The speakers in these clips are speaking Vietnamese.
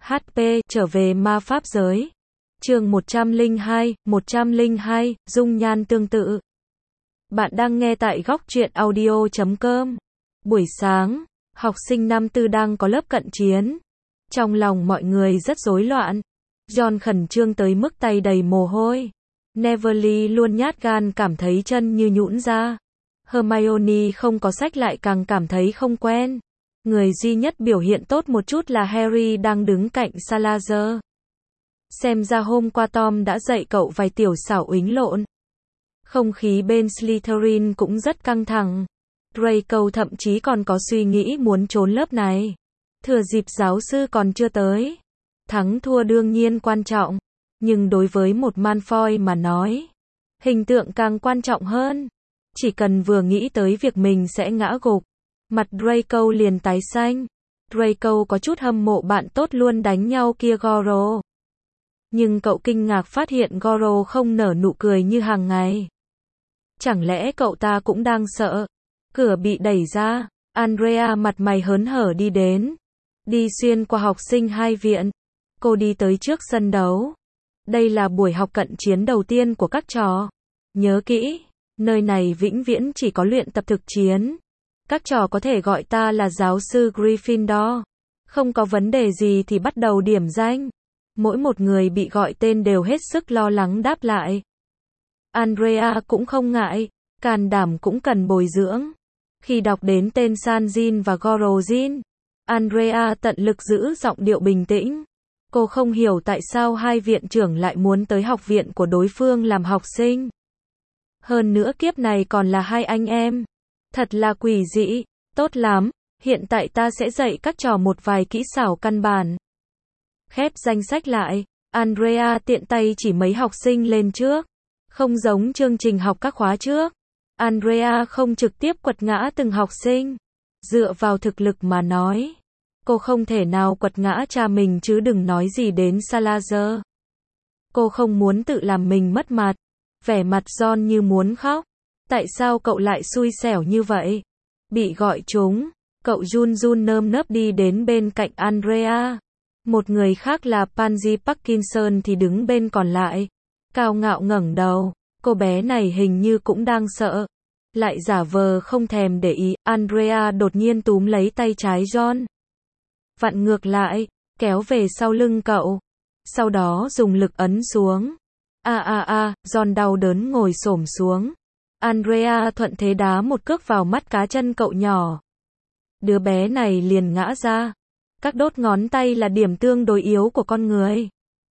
HP, trở về ma pháp giới. Chương 102, dung nhan tương tự. Bạn đang nghe tại góc truyện audio.com. Buổi sáng, học sinh năm tư đang có lớp cận chiến. Trong lòng mọi người rất rối loạn. John khẩn trương tới mức tay đầy mồ hôi. Neville luôn nhát gan cảm thấy chân như nhũn ra. Hermione không có sách lại càng cảm thấy không quen. Người duy nhất biểu hiện tốt một chút là Harry đang đứng cạnh Salazar. Xem ra hôm qua Tom đã dạy cậu vài tiểu xảo uýnh lộn. Không khí bên Slytherin cũng rất căng thẳng. Draco thậm chí còn có suy nghĩ muốn trốn lớp này. Thừa dịp giáo sư còn chưa tới. Thắng thua đương nhiên quan trọng. Nhưng đối với một Malfoy mà nói, hình tượng càng quan trọng hơn. Chỉ cần vừa nghĩ tới việc mình sẽ ngã gục, mặt Draco liền tái xanh. Draco có chút hâm mộ bạn tốt luôn đánh nhau kia Goro. Nhưng cậu kinh ngạc phát hiện Goro không nở nụ cười như hàng ngày. Chẳng lẽ cậu ta cũng đang sợ? Cửa bị đẩy ra, Andrea mặt mày hớn hở đi đến. Đi xuyên qua học sinh hai viện. Cô đi tới trước sân đấu. Đây là buổi học cận chiến đầu tiên của các trò. Nhớ kỹ, nơi này vĩnh viễn chỉ có luyện tập thực chiến. Các trò có thể gọi ta là giáo sư Gryffindor. Không có vấn đề gì thì bắt đầu điểm danh. Mỗi một người bị gọi tên đều hết sức lo lắng đáp lại. Andrea cũng không ngại, can đảm cũng cần bồi dưỡng. Khi đọc đến tên Sanjin và Gorojin, Andrea tận lực giữ giọng điệu bình tĩnh. Cô không hiểu tại sao hai viện trưởng lại muốn tới học viện của đối phương làm học sinh. Hơn nữa kiếp này còn là hai anh em. Thật là quỷ dị. Tốt lắm, hiện tại ta sẽ dạy các trò một vài kỹ xảo căn bản. Khép danh sách lại, Andrea tiện tay chỉ mấy học sinh lên trước. Không giống chương trình học các khóa trước. Andrea không trực tiếp quật ngã từng học sinh. Dựa vào thực lực mà nói, cô không thể nào quật ngã cha mình chứ đừng nói gì đến Salazar. Cô không muốn tự làm mình mất mặt. Vẻ mặt John như muốn khóc. Tại sao cậu lại xui xẻo như vậy? Bị gọi trúng, cậu run run nơm nớp đi đến bên cạnh Andrea. Một người khác là Pansy Parkinson thì đứng bên còn lại. Cao ngạo ngẩng đầu, cô bé này hình như cũng đang sợ. Lại giả vờ không thèm để ý, Andrea đột nhiên túm lấy tay trái John. Vặn ngược lại, kéo về sau lưng cậu. Sau đó dùng lực ấn xuống. John đau đớn ngồi xổm xuống. Andrea thuận thế đá một cước vào mắt cá chân cậu nhỏ. Đứa bé này liền ngã ra. Các đốt ngón tay là điểm tương đối yếu của con người.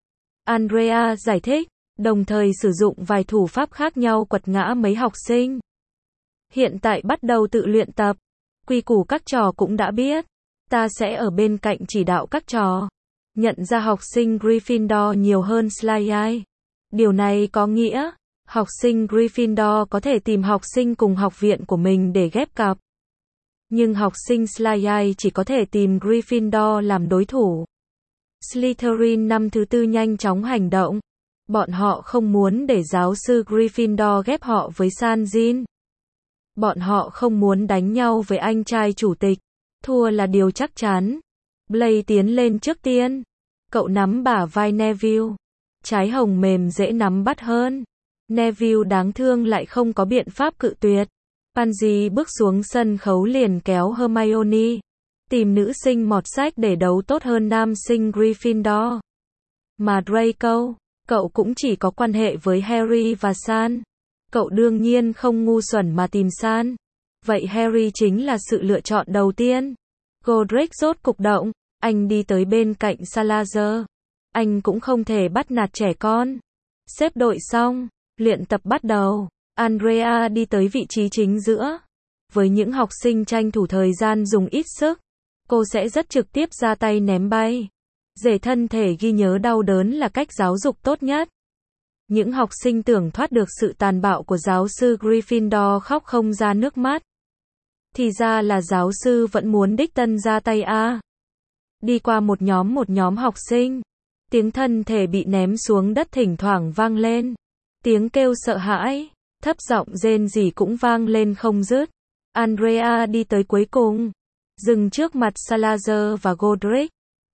Andrea giải thích, đồng thời sử dụng vài thủ pháp khác nhau quật ngã mấy học sinh. Hiện tại bắt đầu tự luyện tập. Quy củ các trò cũng đã biết. Ta sẽ ở bên cạnh chỉ đạo các trò. Nhận ra học sinh Gryffindor nhiều hơn Slytherin. Điều này có nghĩa, học sinh Gryffindor có thể tìm học sinh cùng học viện của mình để ghép cặp. Nhưng học sinh Slytherin chỉ có thể tìm Gryffindor làm đối thủ. Slytherin năm thứ tư nhanh chóng hành động. Bọn họ không muốn để giáo sư Gryffindor ghép họ với Sanjin. Bọn họ không muốn đánh nhau với anh trai chủ tịch. Thua là điều chắc chắn. Blaise tiến lên trước tiên. Cậu nắm bả vai Neville. Trái hồng mềm dễ nắm bắt hơn. Neville đáng thương lại không có biện pháp cự tuyệt. Pansy bước xuống sân khấu liền kéo Hermione. Tìm nữ sinh mọt sách để đấu tốt hơn nam sinh Gryffindor. Mà Draco, cậu cũng chỉ có quan hệ với Harry và San. Cậu đương nhiên không ngu xuẩn mà tìm San. Vậy Harry chính là sự lựa chọn đầu tiên. Godric rốt cục động. Anh đi tới bên cạnh Salazar. Anh cũng không thể bắt nạt trẻ con. Xếp đội xong, luyện tập bắt đầu. Andrea đi tới vị trí chính giữa. Với những học sinh tranh thủ thời gian dùng ít sức, cô sẽ rất trực tiếp ra tay ném bay. Để thân thể ghi nhớ đau đớn là cách giáo dục tốt nhất. Những học sinh tưởng thoát được sự tàn bạo của giáo sư Gryffindor khóc không ra nước mắt. Thì ra là giáo sư vẫn muốn đích thân ra tay a. Đi qua một nhóm học sinh. Tiếng thân thể bị ném xuống đất thỉnh thoảng vang lên. Tiếng kêu sợ hãi, thấp giọng rên rỉ cũng vang lên không dứt. Andrea đi tới cuối cùng. Dừng trước mặt Salazar và Godric.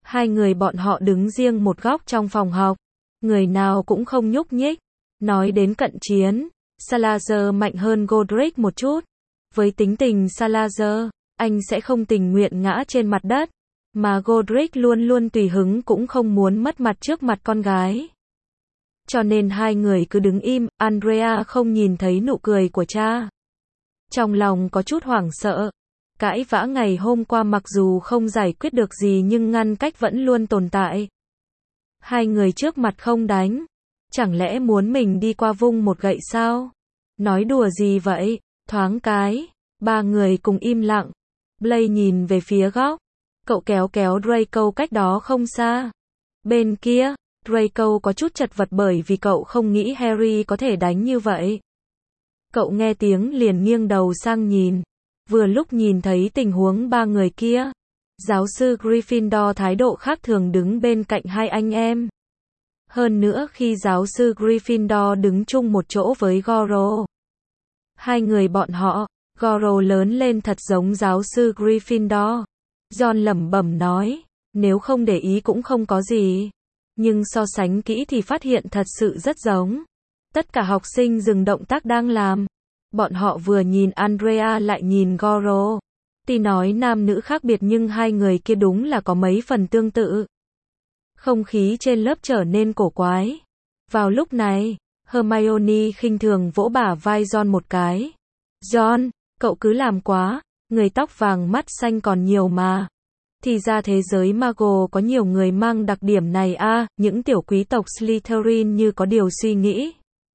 Hai người bọn họ đứng riêng một góc trong phòng học. Người nào cũng không nhúc nhích. Nói đến cận chiến, Salazar mạnh hơn Godric một chút. Với tính tình Salazar, anh sẽ không tình nguyện ngã trên mặt đất. Mà Godric luôn luôn tùy hứng cũng không muốn mất mặt trước mặt con gái. Cho nên hai người cứ đứng im, Andrea không nhìn thấy nụ cười của cha. Trong lòng có chút hoảng sợ. Cãi vã ngày hôm qua mặc dù không giải quyết được gì nhưng ngăn cách vẫn luôn tồn tại. Hai người trước mặt không đánh. Chẳng lẽ muốn mình đi qua vung một gậy sao? Nói đùa gì vậy? Thoáng cái, ba người cùng im lặng. Blaine nhìn về phía góc. Cậu kéo kéo Draco cách đó không xa. Bên kia, Draco có chút chật vật bởi vì cậu không nghĩ Harry có thể đánh như vậy. Cậu nghe tiếng liền nghiêng đầu sang nhìn. Vừa lúc nhìn thấy tình huống ba người kia. Giáo sư Gryffindor thái độ khác thường đứng bên cạnh hai anh em. Hơn nữa khi giáo sư Gryffindor đứng chung một chỗ với Goro. Hai người bọn họ, Goro lớn lên thật giống giáo sư Gryffindor. John lẩm bẩm nói, nếu không để ý cũng không có gì. Nhưng so sánh kỹ thì phát hiện thật sự rất giống. Tất cả học sinh dừng động tác đang làm. Bọn họ vừa nhìn Andrea lại nhìn Goro. Tuy nói nam nữ khác biệt nhưng hai người kia đúng là có mấy phần tương tự. Không khí trên lớp trở nên cổ quái. Vào lúc này, Hermione khinh thường vỗ bả vai John một cái. John, cậu cứ làm quá, người tóc vàng mắt xanh còn nhiều mà. Thì ra thế giới Muggle có nhiều người mang đặc điểm này a, những tiểu quý tộc Slytherin như có điều suy nghĩ.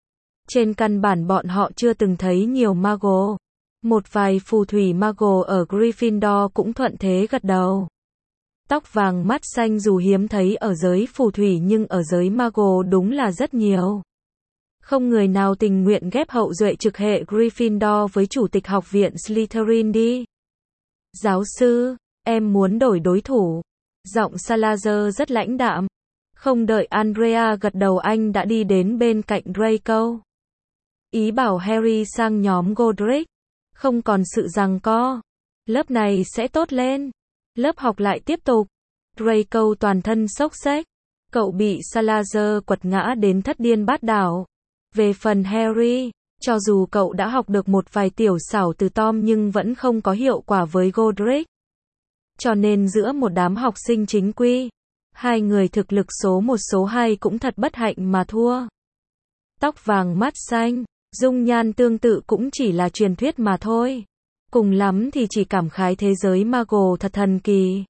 Trên căn bản bọn họ chưa từng thấy nhiều Muggle. Một vài phù thủy Muggle ở Gryffindor cũng thuận thế gật đầu. Tóc vàng mắt xanh dù hiếm thấy ở giới phù thủy nhưng ở giới Muggle đúng là rất nhiều. Không người nào tình nguyện ghép hậu duệ trực hệ Gryffindor với chủ tịch học viện Slytherin đi. Giáo sư, em muốn đổi đối thủ. Giọng Salazar rất lãnh đạm. Không đợi Andrea gật đầu anh đã đi đến bên cạnh Draco. Ý bảo Harry sang nhóm Godric. Không còn sự giằng co. Lớp này sẽ tốt lên. Lớp học lại tiếp tục. Draco toàn thân xốc xếch. Cậu bị Salazar quật ngã đến thất điên bát đảo. Về phần Harry, cho dù cậu đã học được một vài tiểu xảo từ Tom nhưng vẫn không có hiệu quả với Godric. Cho nên giữa một đám học sinh chính quy, hai người thực lực số 1 số 2 cũng thật bất hạnh mà thua. Tóc vàng mắt xanh, dung nhan tương tự cũng chỉ là truyền thuyết mà thôi. Cùng lắm thì chỉ cảm khái thế giới Muggle thật thần kỳ.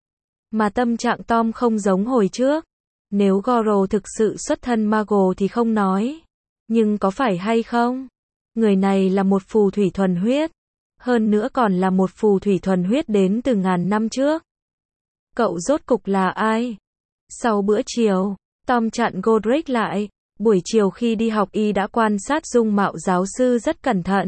Mà tâm trạng Tom không giống hồi trước. Nếu Goro thực sự xuất thân Muggle thì không nói. Nhưng có phải hay không? Người này là một phù thủy thuần huyết. Hơn nữa còn là một phù thủy thuần huyết đến từ ngàn năm trước. Cậu rốt cục là ai? Sau bữa chiều, Tom chặn Godric lại. Buổi chiều khi đi học y đã quan sát dung mạo giáo sư rất cẩn thận.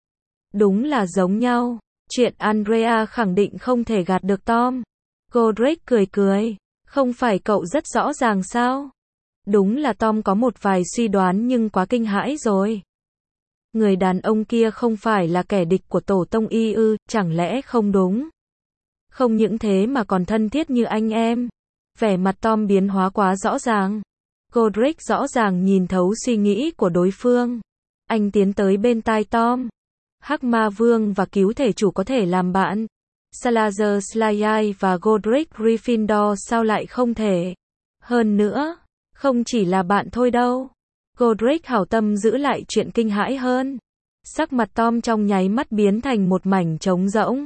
Đúng là giống nhau. Chuyện Andrea khẳng định không thể gạt được Tom. Godric cười cười. Không phải cậu rất rõ ràng sao? Đúng là Tom có một vài suy đoán nhưng quá kinh hãi rồi. Người đàn ông kia không phải là kẻ địch của tổ tông y ư, chẳng lẽ không đúng? Không những thế mà còn thân thiết như anh em. Vẻ mặt Tom biến hóa quá rõ ràng. Godric rõ ràng nhìn thấu suy nghĩ của đối phương. Anh tiến tới bên tai Tom. Hắc Ma Vương và cứu thể chủ có thể làm bạn. Salazar Slytherin và Godric Gryffindor sao lại không thể? Hơn nữa, không chỉ là bạn thôi đâu. Godric hảo tâm giữ lại chuyện kinh hãi hơn. Sắc mặt Tom trong nháy mắt biến thành một mảnh trống rỗng.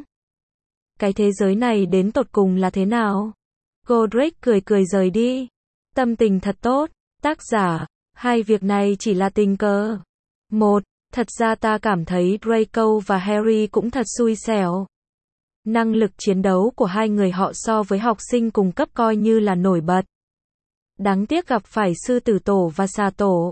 Cái thế giới này đến tột cùng là thế nào? Godric cười cười rời đi. Tâm tình thật tốt. Tác giả, hai việc này chỉ là tình cờ. Một, thật ra ta cảm thấy Draco và Harry cũng thật xui xẻo. Năng lực chiến đấu của hai người họ so với học sinh cùng cấp coi như là nổi bật. Đáng tiếc gặp phải sư tử tổ và xà tổ.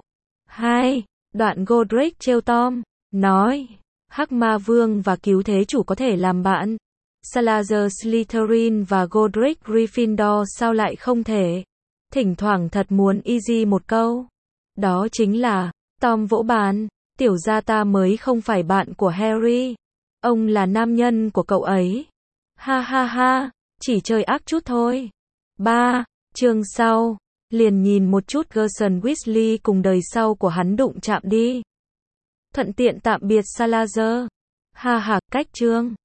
2. Đoạn Godric trêu Tom, nói, Hắc Ma Vương và cứu thế chủ có thể làm bạn. Salazar Slytherin và Godric Gryffindor sao lại không thể? Thỉnh thoảng thật muốn easy một câu. Đó chính là, Tom vỗ bàn, tiểu gia ta mới không phải bạn của Harry. Ông là nam nhân của cậu ấy. Ha ha ha, chỉ chơi ác chút thôi. 3. Chương sau, liền nhìn một chút Gerson Weasley cùng đời sau của hắn đụng chạm đi. Thuận tiện tạm biệt Salazar. Ha ha, cách chương.